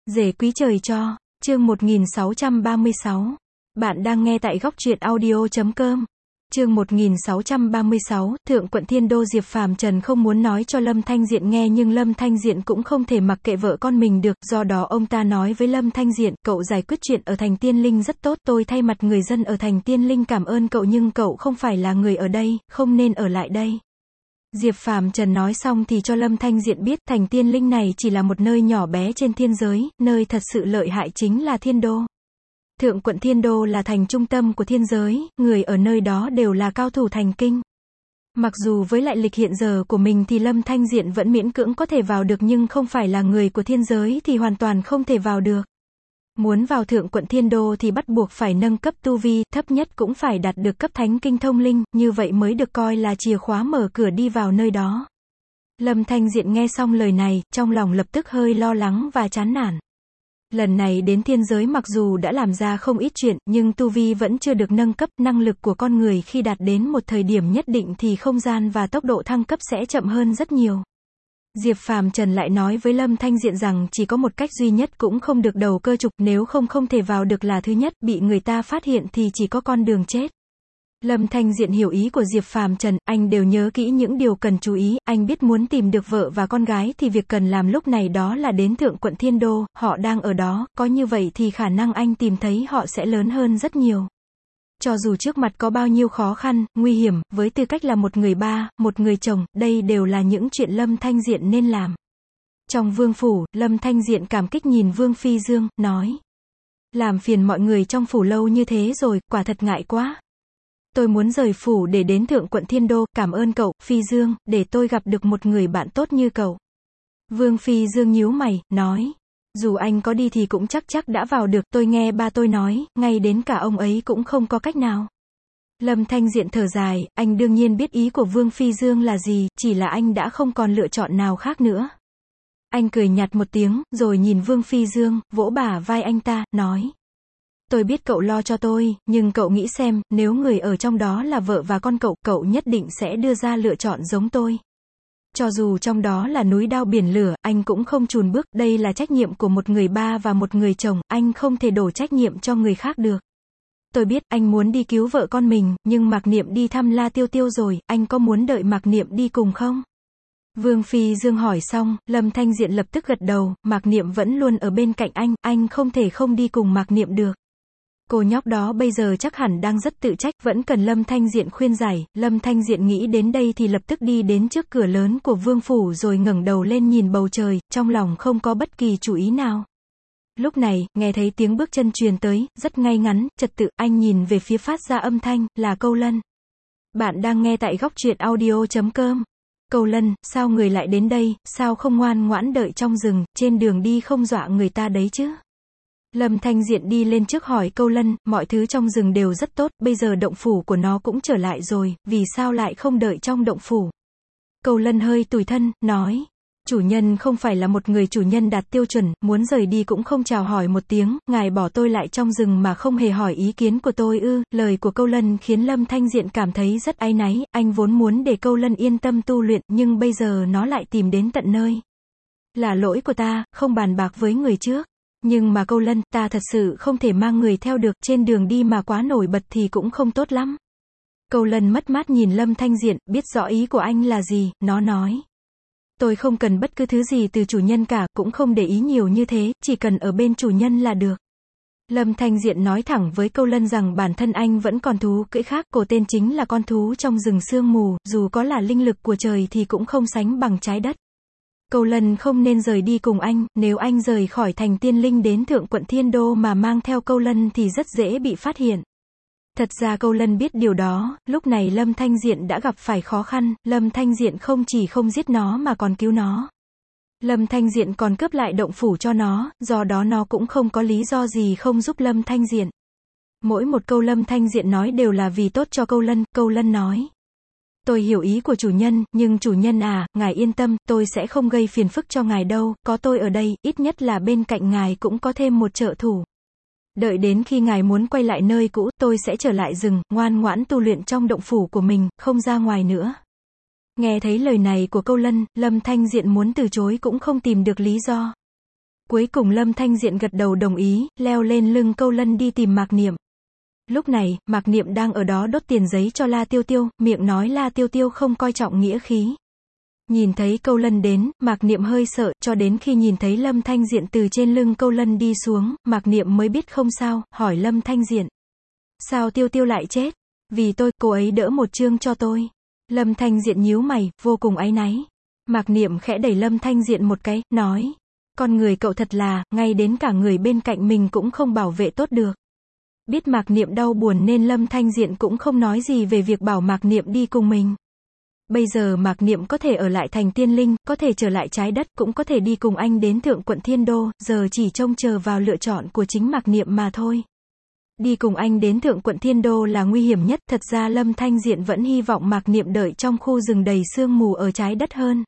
Rể quý trời cho, chương 1636. Bạn đang nghe tại góc truyện audio.com. Chương 1636, Thượng quận Thiên Đô. Diệp Phàm Trần không muốn nói cho Lâm Thanh Diện nghe, nhưng Lâm Thanh Diện cũng không thể mặc kệ vợ con mình được, do đó ông ta nói với Lâm Thanh Diện, cậu giải quyết chuyện ở thành Tiên Linh rất tốt, tôi thay mặt người dân ở thành Tiên Linh cảm ơn cậu, nhưng cậu không phải là người ở đây, không nên ở lại đây. Diệp Phàm Trần nói xong thì cho Lâm Thanh Diện biết, thành Tiên Linh này chỉ là một nơi nhỏ bé trên thiên giới, nơi thật sự lợi hại chính là Thiên Đô. Thượng quận Thiên Đô là thành trung tâm của thiên giới, người ở nơi đó đều là cao thủ thành kinh. Mặc dù với lại lịch hiện giờ của mình thì Lâm Thanh Diện vẫn miễn cưỡng có thể vào được, nhưng không phải là người của thiên giới thì hoàn toàn không thể vào được. Muốn vào Thượng quận Thiên Đô thì bắt buộc phải nâng cấp tu vi, thấp nhất cũng phải đạt được cấp Thánh Kinh Thông Linh, như vậy mới được coi là chìa khóa mở cửa đi vào nơi đó. Lâm Thanh Diện nghe xong lời này, trong lòng lập tức hơi lo lắng và chán nản. Lần này đến thiên giới mặc dù đã làm ra không ít chuyện, nhưng tu vi vẫn chưa được nâng cấp, năng lực của con người khi đạt đến một thời điểm nhất định thì không gian và tốc độ thăng cấp sẽ chậm hơn rất nhiều. Diệp Phàm Trần lại nói với Lâm Thanh Diện rằng chỉ có một cách duy nhất, cũng không được đầu cơ trục, nếu không thể vào được là thứ nhất, bị người ta phát hiện thì chỉ có con đường chết. Lâm Thanh Diện hiểu ý của Diệp Phàm Trần, anh đều nhớ kỹ những điều cần chú ý, anh biết muốn tìm được vợ và con gái thì việc cần làm lúc này đó là đến Thượng quận Thiên Đô, họ đang ở đó, có như vậy thì khả năng anh tìm thấy họ sẽ lớn hơn rất nhiều. Cho dù trước mặt có bao nhiêu khó khăn, nguy hiểm, với tư cách là một người ba, một người chồng, đây đều là những chuyện Lâm Thanh Diện nên làm. Trong vương phủ, Lâm Thanh Diện cảm kích nhìn Vương Phi Dương, nói: làm phiền mọi người trong phủ lâu như thế rồi, quả thật ngại quá. Tôi muốn rời phủ để đến Thượng quận Thiên Đô, cảm ơn cậu, Phi Dương, để tôi gặp được một người bạn tốt như cậu. Vương Phi Dương nhíu mày, nói: dù anh có đi thì cũng chắc đã vào được, tôi nghe ba tôi nói, ngay đến cả ông ấy cũng không có cách nào. Lâm Thanh Diện thở dài, anh đương nhiên biết ý của Vương Phi Dương là gì, chỉ là anh đã không còn lựa chọn nào khác nữa. Anh cười nhạt một tiếng, rồi nhìn Vương Phi Dương, vỗ bả vai anh ta, nói: tôi biết cậu lo cho tôi, nhưng cậu nghĩ xem, nếu người ở trong đó là vợ và con cậu, cậu nhất định sẽ đưa ra lựa chọn giống tôi. Cho dù trong đó là núi đao biển lửa, anh cũng không chùn bước, đây là trách nhiệm của một người ba và một người chồng, anh không thể đổ trách nhiệm cho người khác được. Tôi biết, anh muốn đi cứu vợ con mình, nhưng Mạc Niệm đi thăm La Tiêu Tiêu rồi, anh có muốn đợi Mạc Niệm đi cùng không? Vương Phi Dương hỏi xong, Lâm Thanh Diện lập tức gật đầu, Mạc Niệm vẫn luôn ở bên cạnh anh không thể không đi cùng Mạc Niệm được. Cô nhóc đó bây giờ chắc hẳn đang rất tự trách, vẫn cần Lâm Thanh Diện khuyên giải. Lâm Thanh Diện nghĩ đến đây thì lập tức đi đến trước cửa lớn của vương phủ rồi ngẩng đầu lên nhìn bầu trời, trong lòng không có bất kỳ chủ ý nào. Lúc này, nghe thấy tiếng bước chân truyền tới, rất ngay ngắn, trật tự, anh nhìn về phía phát ra âm thanh, là Câu Lân. Bạn đang nghe tại góc truyện audio.com. Câu Lân, sao người lại đến đây, sao không ngoan ngoãn đợi trong rừng, trên đường đi không dọa người ta đấy chứ? Lâm Thanh Diện đi lên trước hỏi Câu Lân, mọi thứ trong rừng đều rất tốt, bây giờ động phủ của nó cũng trở lại rồi, vì sao lại không đợi trong động phủ? Câu Lân hơi tủi thân, nói: chủ nhân không phải là một người chủ nhân đạt tiêu chuẩn, muốn rời đi cũng không chào hỏi một tiếng, ngài bỏ tôi lại trong rừng mà không hề hỏi ý kiến của tôi ư? Lời của Câu Lân khiến Lâm Thanh Diện cảm thấy rất áy náy, anh vốn muốn để Câu Lân yên tâm tu luyện, nhưng bây giờ nó lại tìm đến tận nơi. Là lỗi của ta, không bàn bạc với người trước. Nhưng mà Câu Lân, ta thật sự không thể mang người theo được, trên đường đi mà quá nổi bật thì cũng không tốt lắm. Câu Lân mất mát nhìn Lâm Thanh Diện, biết rõ ý của anh là gì, nó nói: tôi không cần bất cứ thứ gì từ chủ nhân cả, cũng không để ý nhiều như thế, chỉ cần ở bên chủ nhân là được. Lâm Thanh Diện nói thẳng với Câu Lân rằng bản thân anh vẫn còn thú cưỡi khác, cổ tên chính là con thú trong rừng sương mù, dù có là linh lực của trời thì cũng không sánh bằng trái đất. Câu Lân không nên rời đi cùng anh, nếu anh rời khỏi thành Tiên Linh đến Thượng quận Thiên Đô mà mang theo Câu Lân thì rất dễ bị phát hiện. Thật ra Câu Lân biết điều đó, lúc này Lâm Thanh Diện đã gặp phải khó khăn, Lâm Thanh Diện không chỉ không giết nó mà còn cứu nó. Lâm Thanh Diện còn cướp lại động phủ cho nó, do đó nó cũng không có lý do gì không giúp Lâm Thanh Diện. Mỗi một câu Lâm Thanh Diện nói đều là vì tốt cho Câu Lân nói: tôi hiểu ý của chủ nhân, nhưng chủ nhân à, ngài yên tâm, tôi sẽ không gây phiền phức cho ngài đâu, có tôi ở đây, ít nhất là bên cạnh ngài cũng có thêm một trợ thủ. Đợi đến khi ngài muốn quay lại nơi cũ, tôi sẽ trở lại rừng, ngoan ngoãn tu luyện trong động phủ của mình, không ra ngoài nữa. Nghe thấy lời này của Câu Lân, Lâm Thanh Diện muốn từ chối cũng không tìm được lý do. Cuối cùng Lâm Thanh Diện gật đầu đồng ý, leo lên lưng Câu Lân đi tìm Mạc Niệm. Lúc này, Mạc Niệm đang ở đó đốt tiền giấy cho La Tiêu Tiêu, miệng nói La Tiêu Tiêu không coi trọng nghĩa khí. Nhìn thấy Câu Lân đến, Mạc Niệm hơi sợ, cho đến khi nhìn thấy Lâm Thanh Diện từ trên lưng Câu Lân đi xuống, Mạc Niệm mới biết không sao, hỏi Lâm Thanh Diện. Sao Tiêu Tiêu lại chết? Vì tôi, cô ấy đỡ một chương cho tôi. Lâm Thanh Diện nhíu mày, vô cùng áy náy. Mạc Niệm khẽ đẩy Lâm Thanh Diện một cái, nói. Con người cậu thật là, ngay đến cả người bên cạnh mình cũng không bảo vệ tốt được. Biết Mạc Niệm đau buồn nên Lâm Thanh Diện cũng không nói gì về việc bảo Mạc Niệm đi cùng mình. Bây giờ Mạc Niệm có thể ở lại thành tiên linh, có thể trở lại trái đất, cũng có thể đi cùng anh đến thượng quận Thiên Đô, giờ chỉ trông chờ vào lựa chọn của chính Mạc Niệm mà thôi. Đi cùng anh đến thượng quận Thiên Đô là nguy hiểm nhất, thật ra Lâm Thanh Diện vẫn hy vọng Mạc Niệm đợi trong khu rừng đầy sương mù ở trái đất hơn.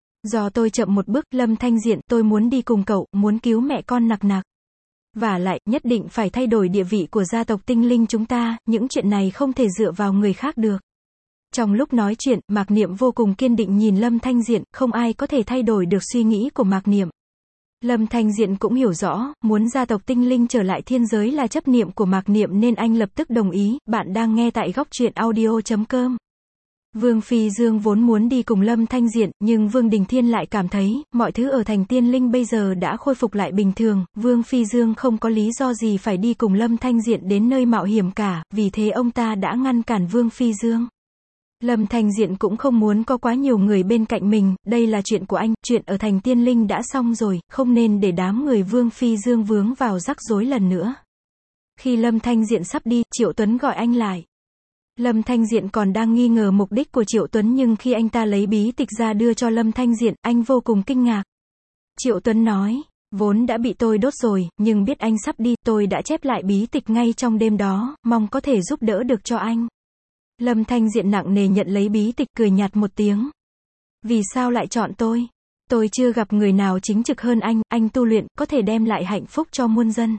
Do tôi chậm một bước, Lâm Thanh Diện, tôi muốn đi cùng cậu, muốn cứu mẹ con nặc nặc. Vả lại, nhất định phải thay đổi địa vị của gia tộc tinh linh chúng ta, những chuyện này không thể dựa vào người khác được. Trong lúc nói chuyện, Mạc Niệm vô cùng kiên định nhìn Lâm Thanh Diện, không ai có thể thay đổi được suy nghĩ của Mạc Niệm. Lâm Thanh Diện cũng hiểu rõ, muốn gia tộc tinh linh trở lại thiên giới là chấp niệm của Mạc Niệm nên anh lập tức đồng ý. Bạn đang nghe tại góc truyện audio.com. Vương Phi Dương vốn muốn đi cùng Lâm Thanh Diện, nhưng Vương Đình Thiên lại cảm thấy, mọi thứ ở thành tiên linh bây giờ đã khôi phục lại bình thường, Vương Phi Dương không có lý do gì phải đi cùng Lâm Thanh Diện đến nơi mạo hiểm cả, vì thế ông ta đã ngăn cản Vương Phi Dương. Lâm Thanh Diện cũng không muốn có quá nhiều người bên cạnh mình, đây là chuyện của anh, chuyện ở thành tiên linh đã xong rồi, không nên để đám người Vương Phi Dương vướng vào rắc rối lần nữa. Khi Lâm Thanh Diện sắp đi, Triệu Tuấn gọi anh lại. Lâm Thanh Diện còn đang nghi ngờ mục đích của Triệu Tuấn nhưng khi anh ta lấy bí tịch ra đưa cho Lâm Thanh Diện, anh vô cùng kinh ngạc. Triệu Tuấn nói, vốn đã bị tôi đốt rồi, nhưng biết anh sắp đi, tôi đã chép lại bí tịch ngay trong đêm đó, mong có thể giúp đỡ được cho anh. Lâm Thanh Diện nặng nề nhận lấy bí tịch, cười nhạt một tiếng. Vì sao lại chọn tôi? Tôi chưa gặp người nào chính trực hơn anh tu luyện, có thể đem lại hạnh phúc cho muôn dân.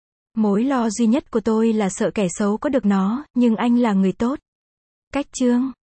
Mối lo duy nhất của tôi là sợ kẻ xấu có được nó, nhưng anh là người tốt. Cách chương